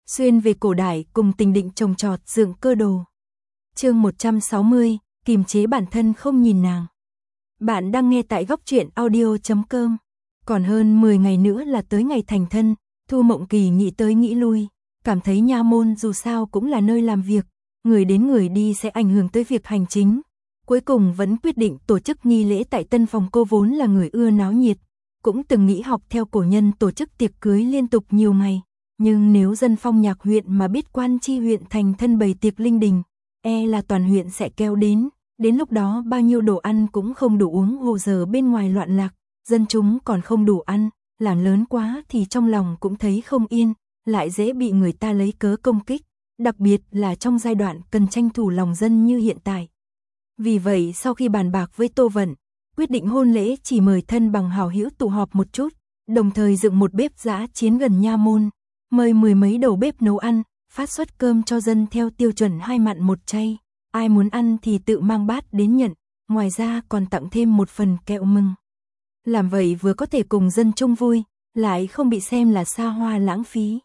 Xuyên về cổ đại cùng Tình Định trồng trọt dựng cơ đồ. Chương 160, kiềm chế bản thân không nhìn nàng. Bạn đang nghe tại góc truyện audio.com. Còn hơn 10 ngày nữa là tới ngày thành thân, Thu Mộng Kỳ nghĩ tới nghĩ lui, cảm thấy nha môn dù sao cũng là nơi làm việc, người đến người đi sẽ ảnh hưởng tới việc hành chính. Cuối cùng vẫn quyết định tổ chức nghi lễ tại tân phòng. Cô vốn là người ưa náo nhiệt, cũng từng nghĩ học theo cổ nhân tổ chức tiệc cưới liên tục nhiều ngày. Nhưng nếu dân Phong Nhạc huyện mà biết Quan Chi huyện thành thân bày tiệc linh đình, là toàn huyện sẽ kéo đến lúc đó bao nhiêu đồ ăn cũng không đủ uống, hồ giờ bên ngoài loạn lạc, dân chúng còn không đủ ăn, làm lớn quá thì trong lòng cũng thấy không yên, lại dễ bị người ta lấy cớ công kích, đặc biệt là trong giai đoạn cần tranh thủ lòng dân như hiện tại. Vì vậy sau khi bàn bạc với Tô Vận, quyết định hôn lễ chỉ mời thân bằng hảo hữu tụ họp một chút, đồng thời dựng một bếp dã chiến gần nha môn, mời 10 mấy đầu bếp nấu ăn, phát suất cơm cho dân theo tiêu chuẩn 2 mặn 1 chay, ai muốn ăn thì tự mang bát đến nhận, ngoài ra còn tặng thêm một phần kẹo mừng. Làm vậy vừa có thể cùng dân chung vui, lại không bị xem là xa hoa lãng phí.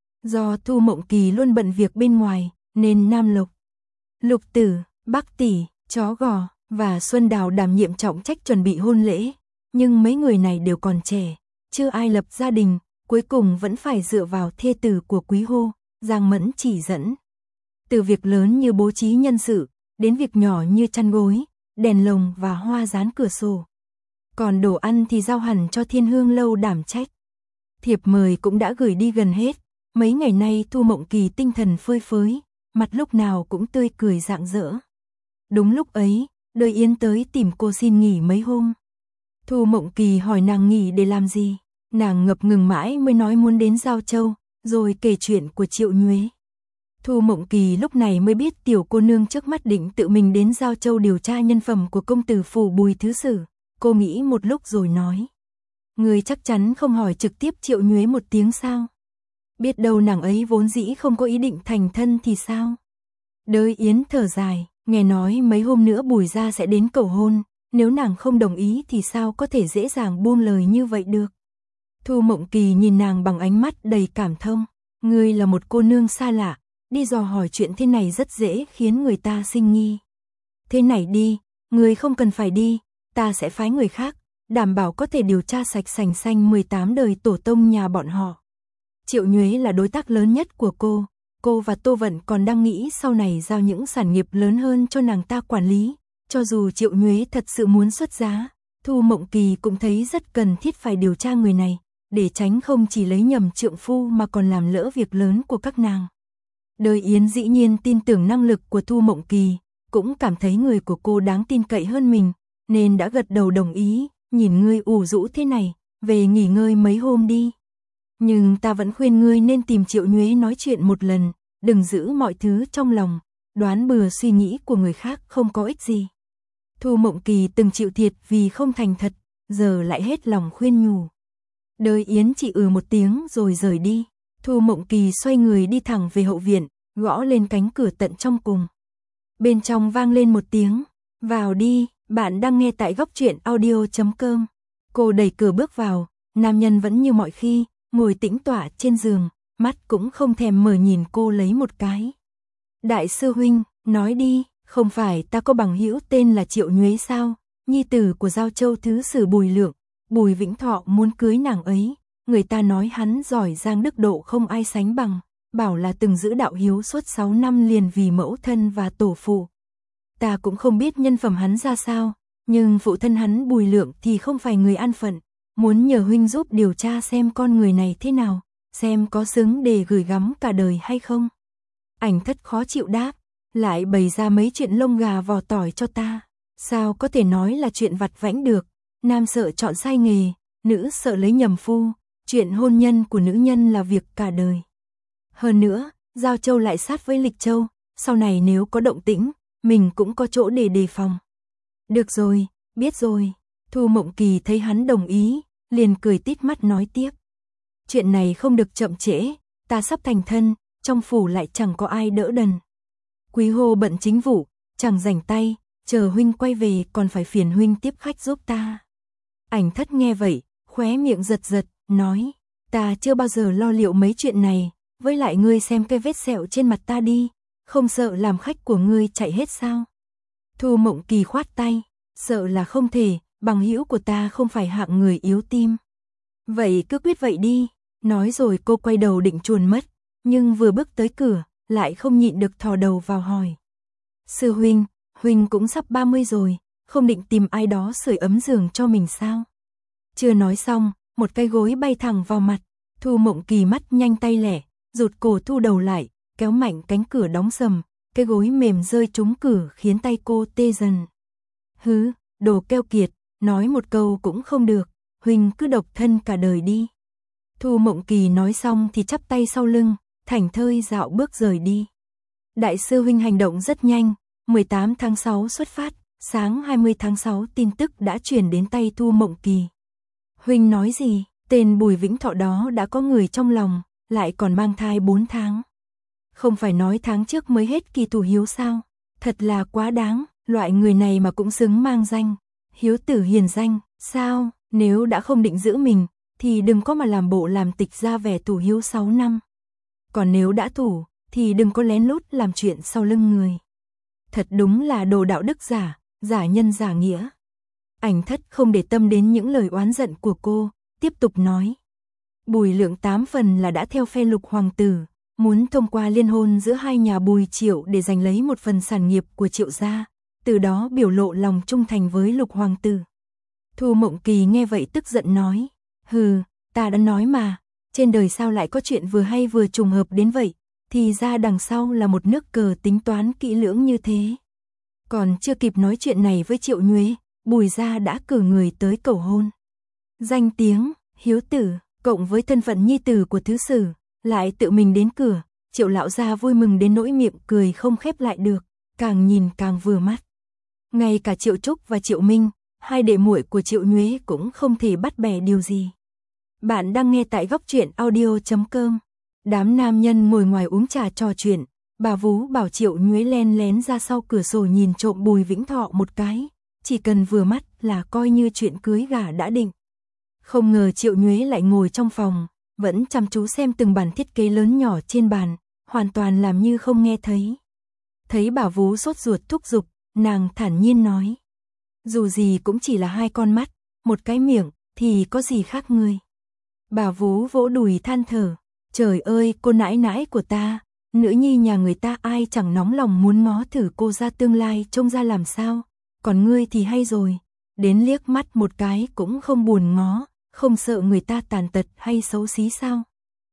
Do Thu Mộng Kỳ luôn bận việc bên ngoài, nên Nam Lộc, Lục Tử, Bắc Tỷ, Chó Gò và Xuân Đào đảm nhiệm trọng trách chuẩn bị hôn lễ, nhưng mấy người này đều còn trẻ, chưa ai lập gia đình, cuối cùng vẫn phải dựa vào thê tử của Quý Hô, Giang Mẫn chỉ dẫn. Từ việc lớn như bố trí nhân sự, đến việc nhỏ như chăn gối, đèn lồng và hoa dán cửa sổ. Còn đồ ăn thì giao hẳn cho Thiên Hương Lâu đảm trách. Thiệp mời cũng đã gửi đi gần hết, mấy ngày nay Thu Mộng Kỳ tinh thần phơi phới, mặt lúc nào cũng tươi cười rạng rỡ. Đúng lúc ấy, Đôi Yến tới tìm cô xin nghỉ mấy hôm. Thu Mộng Kỳ hỏi nàng nghỉ để làm gì, nàng ngập ngừng mãi mới nói muốn đến Giao Châu, rồi kể chuyện của Triệu Nhuế. Thu Mộng Kỳ lúc này mới biết tiểu cô nương trước mắt định tự mình đến Giao Châu điều tra nhân phẩm của công tử phủ Bùi Thứ Sử. Cô nghĩ một lúc rồi nói: "Người chắc chắn không hỏi trực tiếp Triệu Nhuế một tiếng sao? Biết đâu nàng ấy vốn dĩ không có ý định thành thân thì sao?" Đới Yến thở dài, nghe nói mấy hôm nữa Bùi gia sẽ đến cầu hôn, nếu nàng không đồng ý thì sao có thể dễ dàng buông lời như vậy được. Thu Mộng Kỳ nhìn nàng bằng ánh mắt đầy cảm thông, ngươi là một cô nương xa lạ, đi dò hỏi chuyện thế này rất dễ khiến người ta sinh nghi. Thế này đi, ngươi không cần phải đi, ta sẽ phái người khác, đảm bảo có thể điều tra sạch sành xanh 18 đời tổ tông nhà bọn họ. Triệu Nhuế là đối tác lớn nhất của cô và Tô Vận còn đang nghĩ sau này giao những sản nghiệp lớn hơn cho nàng ta quản lý. Cho dù Triệu Nhuế thật sự muốn xuất giá, Thu Mộng Kỳ cũng thấy rất cần thiết phải điều tra người này, để tránh không chỉ lấy nhầm trượng phu mà còn làm lỡ việc lớn của các nàng. Đới Yến dĩ nhiên tin tưởng năng lực của Thu Mộng Kỳ, cũng cảm thấy người của cô đáng tin cậy hơn mình, nên đã gật đầu đồng ý. Nhìn ngươi ủ rũ thế này, về nghỉ ngơi mấy hôm đi. Nhưng ta vẫn khuyên ngươi nên tìm Triệu Nhuế nói chuyện một lần, đừng giữ mọi thứ trong lòng, đoán bừa suy nghĩ của người khác không có ích gì. Thu Mộng Kỳ từng chịu thiệt vì không thành thật, giờ lại hết lòng khuyên nhủ. Đới Yến chỉ một tiếng rồi rời đi. Thu Mộng Kỳ xoay người đi thẳng về hậu viện, gõ lên cánh cửa tận trong cùng. Bên trong vang lên một tiếng: "Vào đi." Bạn đang nghe tại góc truyện audio.com. Cô đẩy cửa bước vào, nam nhân vẫn như mọi khi, ngồi tĩnh tọa trên giường, mắt cũng không thèm mở nhìn cô lấy một cái. "Đại sư huynh, nói đi, không phải ta có bằng hữu tên là Triệu Nhuế sao, nhi tử của Giao Châu Thứ Sử Bùi Lượng, Bùi Vĩnh Thọ muốn cưới nàng ấy, người ta nói hắn giỏi giang đức độ không ai sánh bằng, bảo là từng giữ đạo hiếu suốt 6 năm liền vì mẫu thân và tổ phụ. Ta cũng không biết nhân phẩm hắn ra sao, nhưng phụ thân hắn Bùi Lượng thì không phải người an phận, muốn nhờ huynh giúp điều tra xem con người này thế nào, xem có xứng để gửi gắm cả đời hay không." Ảnh Thất khó chịu đáp, lại bày ra mấy chuyện lông gà vò tỏi cho ta, sao có thể nói là chuyện vặt vãnh được, nam sợ chọn sai nghề, nữ sợ lấy nhầm phu, chuyện hôn nhân của nữ nhân là việc cả đời. Hơn nữa, Giao Châu lại sát với Lịch Châu, sau này nếu có động tĩnh, mình cũng có chỗ để đề phòng. "Được rồi, biết rồi." Thu Mộng Kỳ thấy hắn đồng ý, liền cười tít mắt nói tiếp: "Chuyện này không được chậm trễ, ta sắp thành thân, trong phủ lại chẳng có ai đỡ đần. Quý Hô bận chính vụ, chẳng rảnh tay, chờ huynh quay về còn phải phiền huynh tiếp khách giúp ta." Ảnh Thất nghe vậy, khóe miệng giật giật, nói: "Ta chưa bao giờ lo liệu mấy chuyện này, với lại ngươi xem cái vết sẹo trên mặt ta đi, không sợ làm khách của ngươi chạy hết sao? Thu Mộng Kỳ khoát tay, sợ là không thể, bằng hữu của ta không phải hạng người yếu tim. Vậy cứ quyết vậy đi, nói rồi cô quay đầu định chuồn mất, nhưng vừa bước tới cửa, lại không nhịn được thò đầu vào hỏi. Sư huynh, huynh cũng sắp 30 rồi, không định tìm ai đó sưởi ấm giường cho mình sao? Chưa nói xong, một cái gối bay thẳng vào mặt, Thu Mộng Kỳ mắt nhanh tay lẹ, rụt cổ thu đầu lại, kéo mạnh cánh cửa đóng sầm, cái gối mềm rơi trúng cửa khiến tay cô tê dần. Hứ, đồ keo kiệt, nói một câu cũng không được, huynh cứ độc thân cả đời đi. Thu Mộng Kỳ nói xong thì chắp tay sau lưng, thảnh thơi dạo bước rời đi. Đại sư huynh hành động rất nhanh, 18 tháng 6 xuất phát, sáng 20 tháng 6 tin tức đã truyền đến tay Thu Mộng Kỳ. Huynh nói gì, tên Bùi Vĩnh Thọ đó đã có người trong lòng, lại còn mang thai 4 tháng. Không phải nói tháng trước mới hết kỳ thủ hiếu sao, thật là quá đáng, loại người này mà cũng xứng mang danh, hiếu tử hiền danh, sao, nếu đã không định giữ mình, thì đừng có mà làm bộ làm tịch ra vẻ thủ hiếu 6 năm. Còn nếu đã thủ, thì đừng có lén lút làm chuyện sau lưng người. Thật đúng là đồ đạo đức giả, giả nhân giả nghĩa. Ảnh Thất không để tâm đến những lời oán giận của cô, tiếp tục nói. Bùi Lượng 8 phần là đã theo phe Lục hoàng tử, muốn thông qua liên hôn giữa hai nhà Bùi Triệu để giành lấy một phần sản nghiệp của Triệu gia, từ đó biểu lộ lòng trung thành với Lục hoàng tử. Thu Mộng Kỳ nghe vậy tức giận nói, hừ, ta đã nói mà, trên đời sao lại có chuyện vừa hay vừa trùng hợp đến vậy, thì ra đằng sau là một nước cờ tính toán kỹ lưỡng như thế. Còn chưa kịp nói chuyện này với Triệu Nhuế, Bùi gia đã cử người tới cầu hôn. Danh tiếng, hiếu tử, cộng với thân phận nhi tử của thứ sử, lại tự mình đến cửa, Triệu lão gia vui mừng đến nỗi miệng cười không khép lại được, càng nhìn càng vừa mắt. Ngay cả Triệu Trúc và Triệu Minh, hai đệ muội của Triệu Nhuế cũng không thể bắt bẻ điều gì. Bạn đang nghe tại góc truyện audio.com. Đám nam nhân ngồi ngoài uống trà trò chuyện, bà vú bảo Triệu Nhuế len lén ra sau cửa sổ nhìn trộm Bùi Vĩnh Thọ một cái, chỉ cần vừa mắt là coi như chuyện cưới gả đã định. Không ngờ Triệu Nhuế lại ngồi trong phòng, vẫn chăm chú xem từng bản thiết kế lớn nhỏ trên bàn, hoàn toàn làm như không nghe thấy. Thấy bà vú sốt ruột thúc giục, nàng thản nhiên nói. Dù gì cũng chỉ là hai con mắt, một cái miệng, thì có gì khác ngươi. Bà vú vỗ đùi than thở, trời ơi cô nãi nãi của ta, nữ nhi nhà người ta ai chẳng nóng lòng muốn ngó thử cô ra tương lai trông ra làm sao, còn ngươi thì hay rồi, đến liếc mắt một cái cũng không buồn ngó, không sợ người ta tàn tật hay xấu xí sao.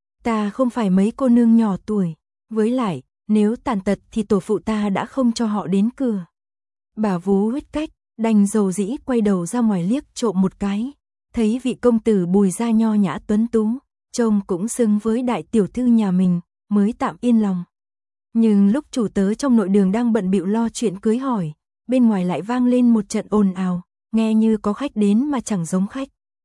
Ta không phải mấy cô nương nhỏ tuổi, với lại, nếu tàn tật thì tổ phụ ta đã không cho họ đến cửa. Bà vú huyết cách, đành dầu dĩ quay đầu ra ngoài liếc trộm một cái, thấy vị công tử Bùi gia nho nhã tuấn tú, trông cũng xứng với đại tiểu thư nhà mình, mới tạm yên lòng. Nhưng lúc chủ tớ trong nội đường đang bận bịu lo chuyện cưới hỏi, bên ngoài lại vang lên một trận ồn ào, nghe như có khách đến mà chẳng giống khách.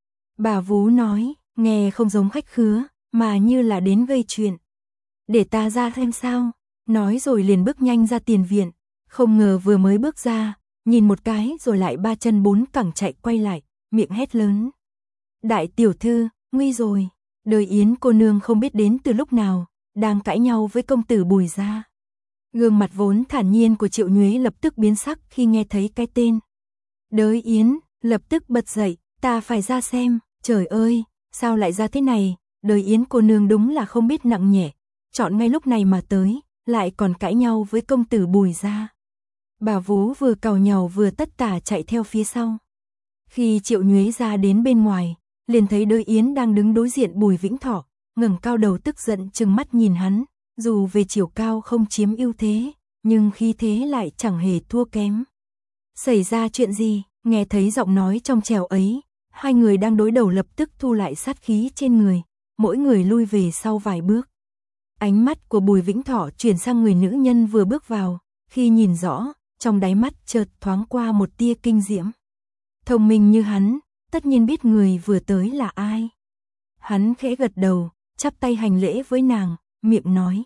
Bà vú nói, nghe không giống khách khứa, mà như là đến gây chuyện. Để ta ra xem sao, nói rồi liền bước nhanh ra tiền viện, không ngờ vừa mới bước ra, nhìn một cái rồi lại ba chân bốn cẳng chạy quay lại, miệng hét lớn. Đại tiểu thư, nguy rồi, đời Yến cô nương không biết đến từ lúc nào, đang cãi nhau với công tử Bùi gia. Gương mặt vốn thản nhiên của Triệu Nhuế lập tức biến sắc khi nghe thấy cái tên. Đới Yến, lập tức bật dậy, ta phải ra xem, trời ơi, sao lại ra thế này, đời Yến cô nương đúng là không biết nặng nhẹ, chọn ngay lúc này mà tới, lại còn cãi nhau với công tử Bùi gia. Bà vú vừa càu nhàu vừa tất tả chạy theo phía sau. Khi Triệu Nhuế ra đến bên ngoài, liền thấy Đới Yến đang đứng đối diện Bùi Vĩnh Thọ, ngẩng cao đầu tức giận trừng mắt nhìn hắn, dù về chiều cao không chiếm ưu thế, nhưng khí thế lại chẳng hề thua kém. Xảy ra chuyện gì? Nghe thấy giọng nói trong trẻo ấy, hai người đang đối đầu lập tức thu lại sát khí trên người, mỗi người lui về sau vài bước. Ánh mắt của Bùi Vĩnh Thọ chuyển sang người nữ nhân vừa bước vào, khi nhìn rõ, trong đáy mắt chợt thoáng qua một tia kinh diễm. Thông minh như hắn, tất nhiên biết người vừa tới là ai. Hắn khẽ gật đầu, chắp tay hành lễ với nàng, miệng nói.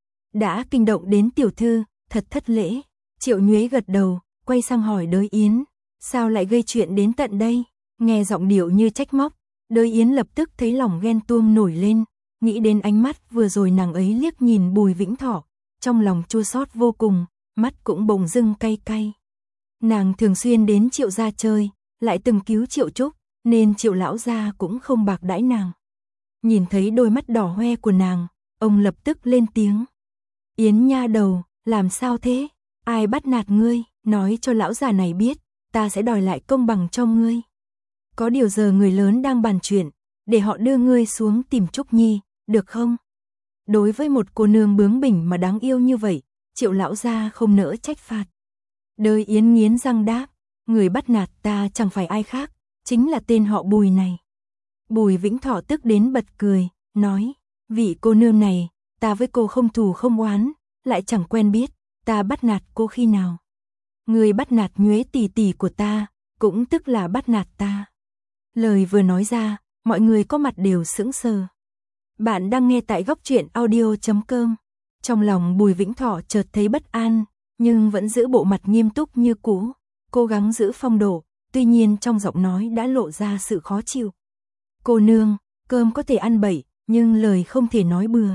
Đã kinh động đến tiểu thư, thật thất lễ. Triệu Nhuế gật đầu, quay sang hỏi Đới Yến, sao lại gây chuyện đến tận đây? Nghe giọng điệu như trách móc, Đới Yến lập tức thấy lòng ghen tuông nổi lên, nghĩ đến ánh mắt vừa rồi nàng ấy liếc nhìn Bùi Vĩnh Thọ, trong lòng chua xót vô cùng, mắt cũng bỗng dưng cay cay. Nàng thường xuyên đến Triệu gia chơi, lại từng cứu Triệu Trúc, nên Triệu lão gia cũng không bạc đãi nàng. Nhìn thấy đôi mắt đỏ hoe của nàng, ông lập tức lên tiếng. Yến nha đầu, làm sao thế? Ai bắt nạt ngươi? Nói cho lão già này biết, ta sẽ đòi lại công bằng cho ngươi. Có điều giờ người lớn đang bàn chuyện, để họ đưa ngươi xuống tìm Trúc Nhi, được không? Đối với một cô nương bướng bỉnh mà đáng yêu như vậy, Triệu lão gia không nỡ trách phạt. Đời Yến nghiến răng đáp, người bắt nạt ta chẳng phải ai khác, chính là tên họ Bùi này. Bùi Vĩnh Thọ tức đến bật cười, nói, vị cô nương này, ta với cô không thù không oán, lại chẳng quen biết, ta bắt nạt cô khi nào. Người bắt nạt Nhuế tỷ tỷ của ta, cũng tức là bắt nạt ta. Lời vừa nói ra, mọi người có mặt đều sững sờ. Bạn đang nghe tại góc truyện audio.com. Trong lòng Bùi Vĩnh Thọ chợt thấy bất an, nhưng vẫn giữ bộ mặt nghiêm túc như cũ, cố gắng giữ phong độ, tuy nhiên trong giọng nói đã lộ ra sự khó chịu. Cô nương, cơm có thể ăn bậy, nhưng lời không thể nói bừa.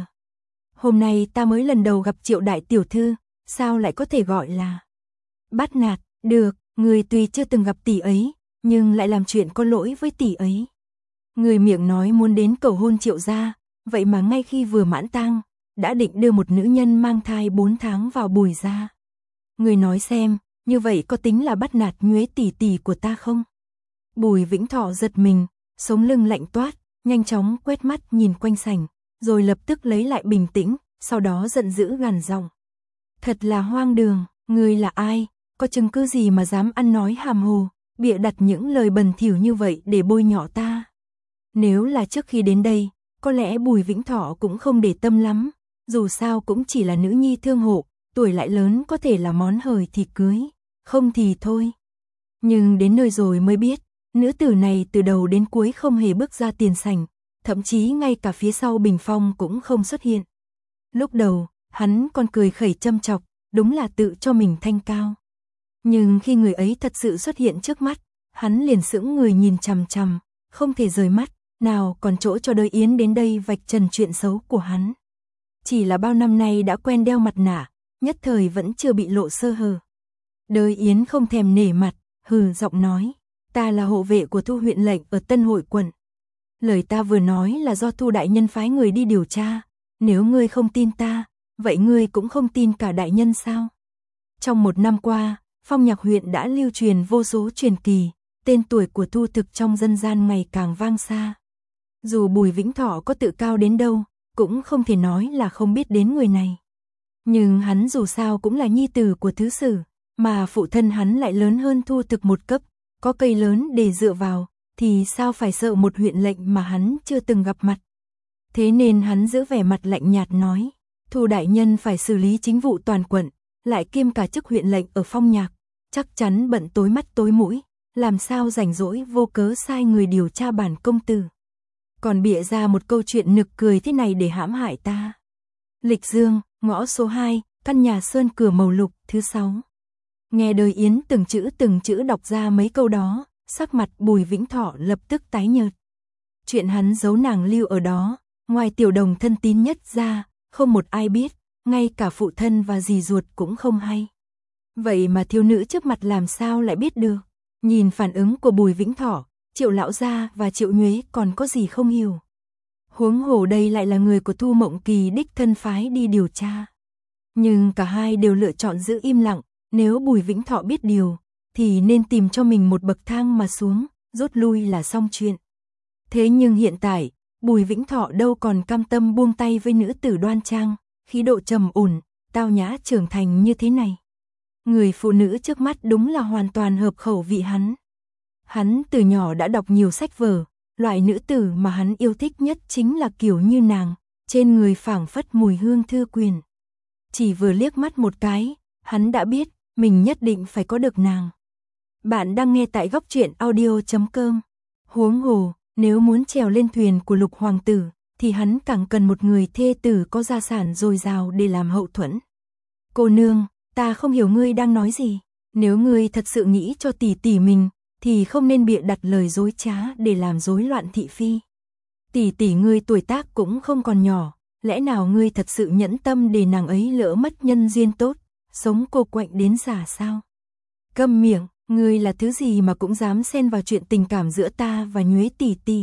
Hôm nay ta mới lần đầu gặp Triệu đại tiểu thư, sao lại có thể gọi là bắt nạt? Được, người tuy chưa từng gặp tỷ ấy, nhưng lại làm chuyện có lỗi với tỷ ấy. Người miệng nói muốn đến cầu hôn Triệu gia, vậy mà ngay khi vừa mãn tang, đã định đưa một nữ nhân mang thai 4 tháng vào Bùi gia. Người nói xem, như vậy có tính là bắt nạt Nhuế tỷ tỷ của ta không? Bùi Vĩnh Thọ giật mình, sống lưng lạnh toát, nhanh chóng quét mắt nhìn quanh sảnh, rồi lập tức lấy lại bình tĩnh, sau đó giận dữ gằn giọng. Thật là hoang đường, ngươi là ai, có chứng cứ gì mà dám ăn nói hàm hồ, bịa đặt những lời bẩn thỉu như vậy để bôi nhọ ta? Nếu là trước khi đến đây, có lẽ Bùi Vĩnh Thọ cũng không để tâm lắm, dù sao cũng chỉ là nữ nhi thương hộ, tuổi lại lớn có thể là món hời thì cưới, không thì thôi. Nhưng đến nơi rồi mới biết, nữ tử này từ đầu đến cuối không hề bước ra tiền sảnh, thậm chí ngay cả phía sau bình phong cũng không xuất hiện. Lúc đầu, hắn còn cười khẩy châm chọc, đúng là tự cho mình thanh cao. Nhưng khi người ấy thật sự xuất hiện trước mắt, hắn liền sững người nhìn chằm chằm, không thể rời mắt, nào còn chỗ cho Đới Yến đến đây vạch trần chuyện xấu của hắn. Chỉ là bao năm nay đã quen đeo mặt nạ, nhất thời vẫn chưa bị lộ sơ hở. Đới Yến không thèm nể mặt, hừ giọng nói, ta là hộ vệ của Thu huyện lệnh ở Tân Hội quận. Lời ta vừa nói là do Thu đại nhân phái người đi điều tra, nếu ngươi không tin ta, vậy ngươi cũng không tin cả đại nhân sao? Trong 1 năm qua, Phong Nhạc huyện đã lưu truyền vô số truyền kỳ, tên tuổi của Thu thực trong dân gian ngày càng vang xa. Dù Bùi Vĩnh Thọ có tự cao đến đâu, cũng không thể nói là không biết đến người này. Nhưng hắn dù sao cũng là nhi tử của thứ sử, mà phụ thân hắn lại lớn hơn Thu thực một cấp, có cây lớn để dựa vào, thì sao phải sợ một huyện lệnh mà hắn chưa từng gặp mặt. Thế nên hắn giữ vẻ mặt lạnh nhạt nói, Thu đại nhân phải xử lý chính vụ toàn quận, lại kiêm cả chức huyện lệnh ở Phong Nhạc, chắc chắn bận tối mắt tối mũi, làm sao rảnh rỗi vô cớ sai người điều tra bản công tử. Còn bịa ra một câu chuyện nực cười thế này để hãm hại ta. Lịch Dương, ngõ số 2, căn nhà sơn cửa màu lục, thứ 6. Nghe Đới Yến từng chữ đọc ra mấy câu đó, sắc mặt Bùi Vĩnh Thọ lập tức tái nhợt. Chuyện hắn giấu nàng lưu ở đó, ngoài tiểu đồng thân tín nhất ra, không một ai biết, ngay cả phụ thân và dì ruột cũng không hay. Vậy mà thiếu nữ trước mặt làm sao lại biết được? Nhìn phản ứng của Bùi Vĩnh Thọ, Triệu lão gia và Triệu Nhuế còn có gì không hiểu. Huống hồ đây lại là người của Thu Mộng Kỳ đích thân phái đi điều tra. Nhưng cả hai đều lựa chọn giữ im lặng, nếu Bùi Vĩnh Thọ biết điều, thì nên tìm cho mình một bậc thang mà xuống, rút lui là xong chuyện. Thế nhưng hiện tại, Bùi Vĩnh Thọ đâu còn cam tâm buông tay với nữ tử đoan trang, khí độ trầm ổn, tao nhã trưởng thành như thế này. Người phụ nữ trước mắt đúng là hoàn toàn hợp khẩu vị hắn. Hắn từ nhỏ đã đọc nhiều sách vở, loại nữ tử mà hắn yêu thích nhất chính là kiểu như nàng, trên người phảng phất mùi hương thư quyền. Chỉ vừa liếc mắt một cái, hắn đã biết, mình nhất định phải có được nàng. Bạn đang nghe tại góc truyện audio.com. Huống hồ, nếu muốn trèo lên thuyền của Lục hoàng tử, thì hắn càng cần một người thê tử có gia sản dồi dào để làm hậu thuẫn. Cô nương, ta không hiểu ngươi đang nói gì. Nếu ngươi thật sự nghĩ cho tỷ tỷ mình, thì không nên bịa đặt lời dối trá để làm rối loạn thị phi. Tỷ tỷ ngươi tuổi tác cũng không còn nhỏ, lẽ nào ngươi thật sự nhẫn tâm để nàng ấy lỡ mất nhân duyên tốt, sống cô quạnh đến già sao? Câm miệng, ngươi là thứ gì mà cũng dám xen vào chuyện tình cảm giữa ta và Nhuế tỷ tỷ.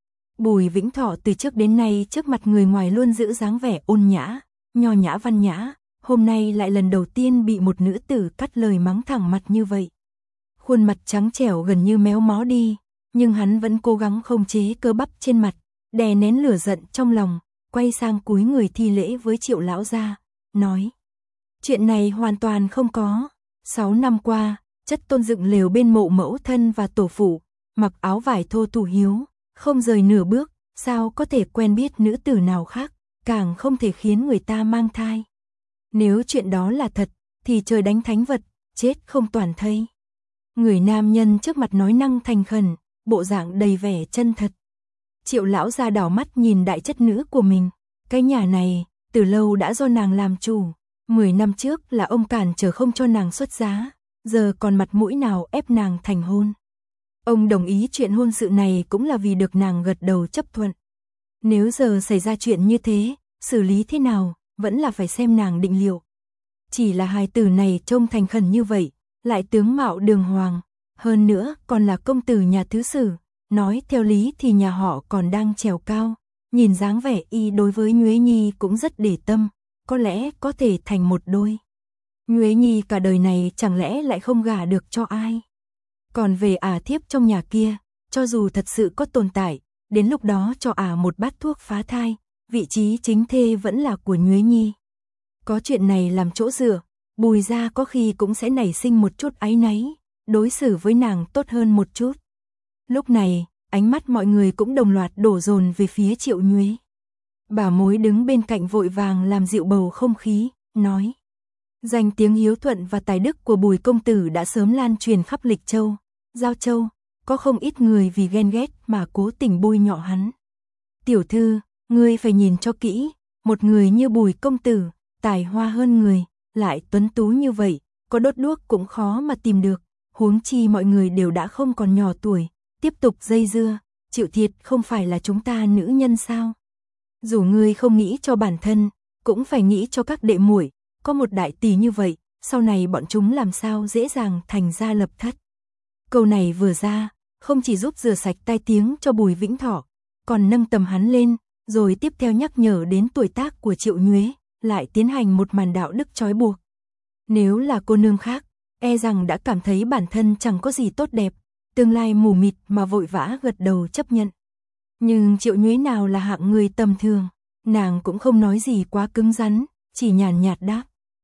Bùi Vĩnh Thọ từ trước đến nay trước mặt người ngoài luôn giữ dáng vẻ ôn nhã, nho nhã văn nhã, hôm nay lại lần đầu tiên bị một nữ tử cắt lời mắng thẳng mặt như vậy. Khuôn mặt trắng trẻo gần như méo mó đi, nhưng hắn vẫn cố gắng khống chế cơ bắp trên mặt, đè nén lửa giận trong lòng, quay sang cúi người thi lễ với Triệu lão gia, nói: "Chuyện này hoàn toàn không có, 6 năm qua, chất tôn dựng lều bên mộ mẫu thân và tổ phụ, mặc áo vải thô thủ hiếu, không rời nửa bước, sao có thể quen biết nữ tử nào khác, càng không thể khiến người ta mang thai. Nếu chuyện đó là thật, thì trời đánh thánh vật, chết không toàn thây." Người nam nhân trước mặt nói năng thành khẩn, bộ dạng đầy vẻ chân thật. Triệu lão gia đảo mắt nhìn đại chất nữ của mình, cái nhà này, từ lâu đã do nàng làm chủ, 10 năm trước là ông cản trở không cho nàng xuất giá, giờ còn mặt mũi nào ép nàng thành hôn. Ông đồng ý chuyện hôn sự này cũng là vì được nàng gật đầu chấp thuận. Nếu giờ xảy ra chuyện như thế, xử lý thế nào, vẫn là phải xem nàng định liệu. Chỉ là hài tử này trông thành khẩn như vậy, lại tướng mạo đường hoàng, hơn nữa còn là công tử nhà thứ sử, nói theo lý thì nhà họ còn đang trèo cao, nhìn dáng vẻ y đối với Nhuế Nhi cũng rất để tâm, có lẽ có thể thành một đôi. Nhuế Nhi cả đời này chẳng lẽ lại không gả được cho ai? Còn về thiếp trong nhà kia, cho dù thật sự có tồn tại, đến lúc đó cho một bát thuốc phá thai, vị trí chính thê vẫn là của Nhuế Nhi. Có chuyện này làm chỗ dựa, Bùi gia có khi cũng sẽ nảy sinh một chút áy náy, đối xử với nàng tốt hơn một chút. Lúc này, ánh mắt mọi người cũng đồng loạt đổ dồn về phía Triệu Nhuế. Bà mối đứng bên cạnh vội vàng làm dịu bầu không khí, nói: "Danh tiếng hiếu thuận và tài đức của Bùi công tử đã sớm lan truyền khắp Lịch Châu, Giao Châu, có không ít người vì ghen ghét mà cố tình bôi nhọ hắn. Tiểu thư, ngươi phải nhìn cho kỹ, một người như Bùi công tử, tài hoa hơn người, lại tuấn tú như vậy, có đốt đuốc cũng khó mà tìm được, huống chi mọi người đều đã không còn nhỏ tuổi, tiếp tục dây dưa, chịu thiệt không phải là chúng ta nữ nhân sao? Dù ngươi không nghĩ cho bản thân, cũng phải nghĩ cho các đệ muội, có một đại tỷ như vậy, sau này bọn chúng làm sao dễ dàng thành gia lập thất." Câu này vừa ra, không chỉ giúp rửa sạch tai tiếng cho Bùi Vĩnh Thọ, còn nâng tầm hắn lên, rồi tiếp theo nhắc nhở đến tuổi tác của Triệu Nhuế, lại tiến hành một màn đạo đức trói buộc. Nếu là cô nương khác, e rằng đã cảm thấy bản thân chẳng có gì tốt đẹp, tương lai mù mịt mà vội vã gật đầu chấp nhận. Nhưng Triệu Nhuế nào là hạng người tầm thường, nàng cũng không nói gì quá cứng rắn, chỉ nhàn nhạt đáp: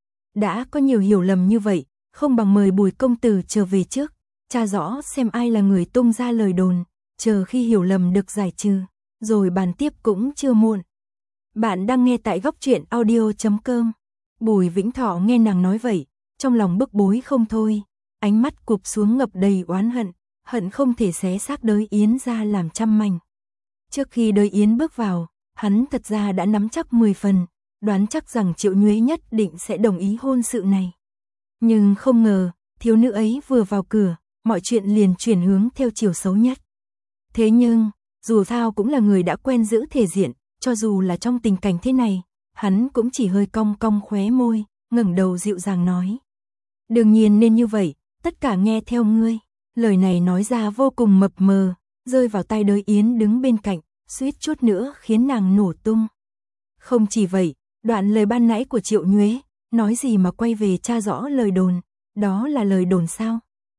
"Đã có nhiều hiểu lầm như vậy, không bằng mời Bùi công tử trở về trước, tra rõ xem ai là người tung ra lời đồn, chờ khi hiểu lầm được giải trừ, rồi bàn tiếp cũng chưa muộn." Bạn đang nghe tại góc truyện audio.com. Bùi Vĩnh Thọ nghe nàng nói vậy, trong lòng bức bối không thôi, ánh mắt cụp xuống ngập đầy oán hận, hận không thể xé xác Đới Yến ra làm trăm mảnh. Trước khi Đới Yến bước vào, hắn thật ra đã nắm chắc 10 phần, đoán chắc rằng Triệu Nhuế nhất định sẽ đồng ý hôn sự này. Nhưng không ngờ, thiếu nữ ấy vừa vào cửa, mọi chuyện liền chuyển hướng theo chiều xấu nhất. Thế nhưng, dù sao cũng là người đã quen giữ thể diện, cho dù là trong tình cảnh thế này, hắn cũng chỉ hơi cong cong khóe môi, ngẩng đầu dịu dàng nói: "Đương nhiên nên như vậy, tất cả nghe theo ngươi." Lời này nói ra vô cùng mập mờ, rơi vào tai Đới Yến đứng bên cạnh, suýt chút nữa khiến nàng nổ tung. Không chỉ vậy, đoạn lời ban nãy của Triệu Nhuế, nói gì mà quay về tra rõ lời đồn, đó là lời đồn sao?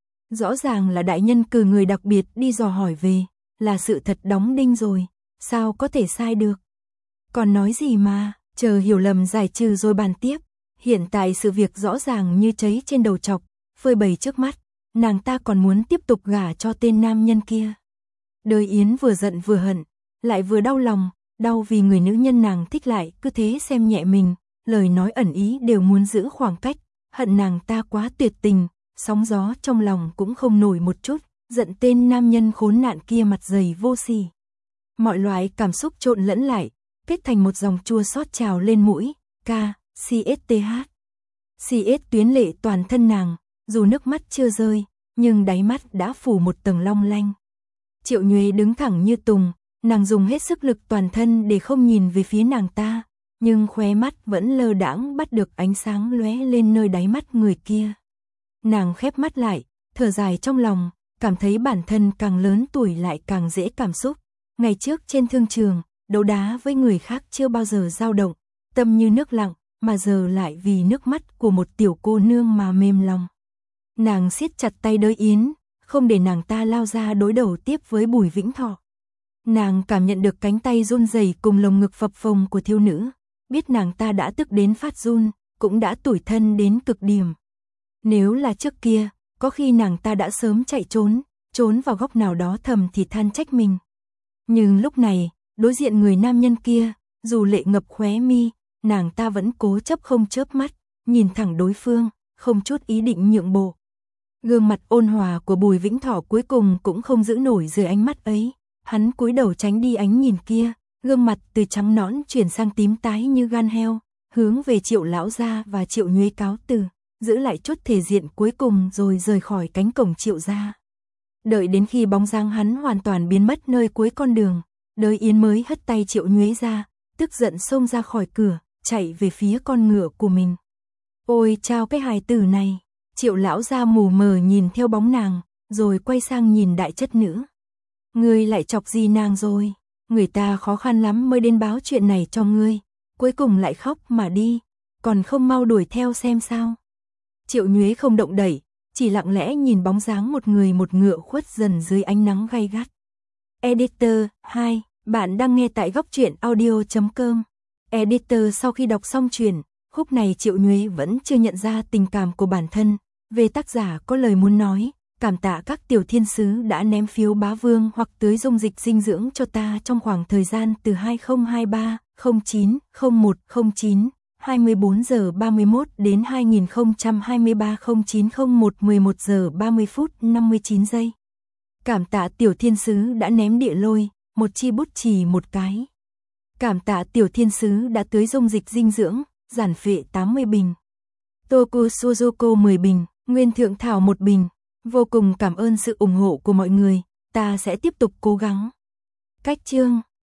Rõ ràng là đại nhân cử người đặc biệt đi dò hỏi về, là sự thật đóng đinh rồi, sao có thể sai được? Còn nói gì mà, chờ hiểu lầm giải trừ rồi bàn tiếp, hiện tại sự việc rõ ràng như cháy trên đầu chọc, phơi bày trước mắt, nàng ta còn muốn tiếp tục gả cho tên nam nhân kia. Đới Yến vừa giận vừa hận, lại vừa đau lòng, đau vì người nữ nhân nàng thích lại cứ thế xem nhẹ mình, lời nói ẩn ý đều muốn giữ khoảng cách, hận nàng ta quá tuyệt tình, sóng gió trong lòng cũng không nổi một chút, giận tên nam nhân khốn nạn kia mặt dày vô sỉ. Mọi loại cảm xúc trộn lẫn lại, kết thành một dòng chua xót trào lên mũi, CSTH. CS tuyến lệ toàn thân nàng, dù nước mắt chưa rơi, nhưng đáy mắt đã phủ một tầng long lanh. Triệu Nhuế đứng thẳng như tùng, Nàng dùng hết sức lực toàn thân để không nhìn về phía nàng ta, nhưng khóe mắt vẫn lơ đãng bắt được ánh sáng lóe lên nơi đáy mắt người kia. Nàng khép mắt lại, thở dài trong lòng, cảm thấy bản thân càng lớn tuổi lại càng dễ cảm xúc. Ngày trước trên thương trường, đấu đá với người khác chưa bao giờ dao động, tâm như nước lặng, mà giờ lại vì nước mắt của một tiểu cô nương mà mềm lòng. Nàng siết chặt tay Đới Yến, không để nàng ta lao ra đối đầu tiếp với Bùi Vĩnh Thọ. Nàng cảm nhận được cánh tay run rẩy cùng lồng ngực phập phồng của thiếu nữ, biết nàng ta đã tức đến phát run, cũng đã tủi thân đến cực điểm. Nếu là trước kia, có khi nàng ta đã sớm chạy trốn vào góc nào đó thầm thì than trách mình. Nhưng lúc này, đối diện người nam nhân kia, dù lệ ngập khóe mi, nàng ta vẫn cố chấp không chớp mắt, nhìn thẳng đối phương, không chút ý định nhượng bộ. Gương mặt ôn hòa của Bùi Vĩnh Thọ cuối cùng cũng không giữ nổi dưới ánh mắt ấy, hắn cúi đầu tránh đi ánh nhìn kia, gương mặt từ trắng nõn chuyển sang tím tái như gan heo, hướng về Triệu lão gia và Triệu Nhuế cáo từ, giữ lại chút thể diện cuối cùng rồi rời khỏi cánh cổng Triệu gia. Đợi đến khi bóng dáng hắn hoàn toàn biến mất nơi cuối con đường, Đới Yến mới hất tay Triệu Nhuế ra, tức giận xông ra khỏi cửa, chạy về phía con ngựa của mình. Ôi chao cái hài tử này, Triệu lão gia mù mờ nhìn theo bóng nàng, rồi quay sang nhìn đại chất nữ. Ngươi lại chọc gì nàng rồi, người ta khó khăn lắm mới đến báo chuyện này cho ngươi, cuối cùng lại khóc mà đi, còn không mau đuổi theo xem sao. Triệu Nhuế không động đẩy, chỉ lặng lẽ nhìn bóng dáng một người một ngựa khuất dần dưới ánh nắng gay gắt. Editor 2, bạn đang nghe tại góc truyện audio.com. Editor sau khi đọc xong truyện, khúc này Triệu Nhuế vẫn chưa nhận ra tình cảm của bản thân, về tác giả có lời muốn nói, cảm tạ các tiểu thiên sứ đã ném phiếu bá vương hoặc tưới dung dịch dinh dưỡng cho ta trong khoảng thời gian từ 2023, 09, 01, 09, 24 giờ 31 đến 2023 09 01 11 giờ 30 phút 59 giây. Cảm tạ tiểu thiên sứ đã ném địa lôi, một chi bút chì một cái. Cảm tạ tiểu thiên sứ đã tưới dung dịch dinh dưỡng, giản phệ 80 bình. Toku Suzuko 10 bình, Nguyên Thượng Thảo 1 bình. Vô cùng cảm ơn sự ủng hộ của mọi người, ta sẽ tiếp tục cố gắng. Cách chương